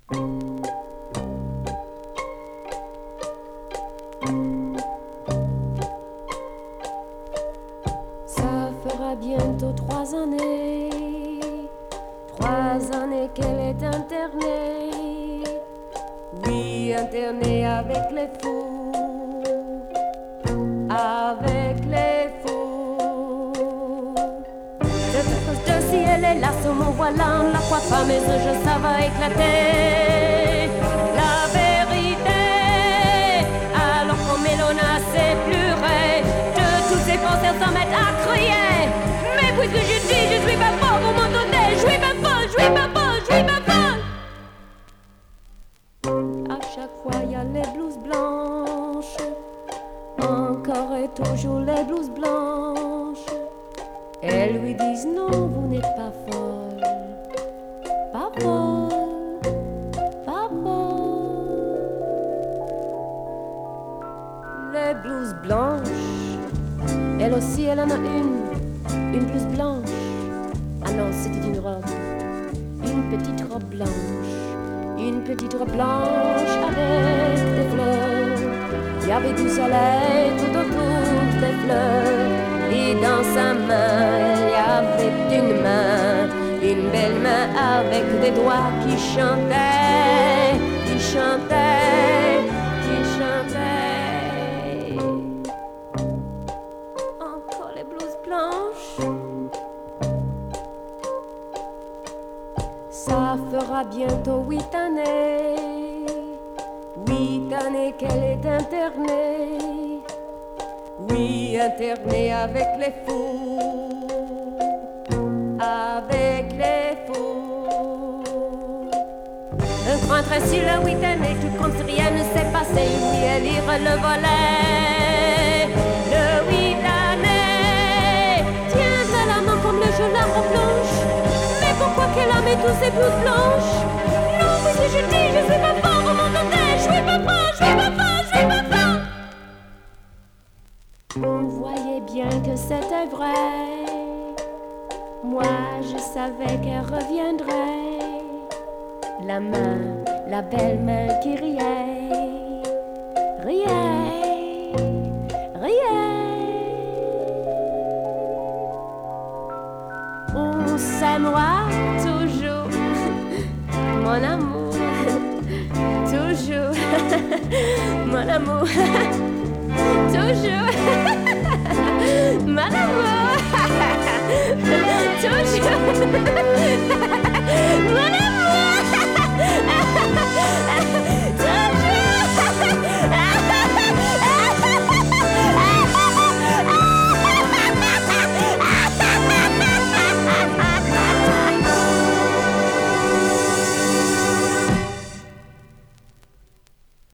Ça fera bientôt 3 années, 3 années qu'elle est internée. Oui, internée avec les fous, avec les fous. Cette cause de si elle est là sur mon volant, la crois pas, mais un jour ça va éclater. La vérité, alors qu'on Mélona s'est pluré, de toutes ses pensées s'en mettent à crier. Mais puisque je dis, je suis pas folle, vous m'entendez, je suis pas folle, je suis pas folle, je suis pas folle. À chaque fois y a les blouses blanches, encore et toujours les blouses blanches. Elles lui disent non, vous n'êtes pas folle, pas folle, pas folle. Les blouses blanches, elle aussi elle en a une blouse blanche. Ah non, c'était une robe, une petite robe blanche. Une petite robe blanche avec des fleurs. Il y avait du soleil tout autour des fleurs. Et dans sa main, il y avait une belle main avec des doigts qui chantaient, qui chantaient, qui chantaient. Encore les blouses blanches. Ça fera bientôt 8 années, 8 années qu'elle est internée. Oui, internée avec les fous, avec les fous. Un grand train sur le 8 années, tout comme si rien ne s'est passé. Oui, elle ira le volet, le 8 années. Tiens à la main comme le jeu la robe blanche. Pourquoi qu'elle a mis tous ces blouses blanches? Non, puisque je dis, je suis pas fort, vous m'entendez? Je suis pas fort, je suis pas fort, je suis pas fort. On voyait bien que c'était vrai. Moi, je savais qu'elle reviendrait. La main, la belle main qui riait, riait, riait. On s'aimera toujours, mon amour, toujours, mon amour, toujours, mon amour, toujours.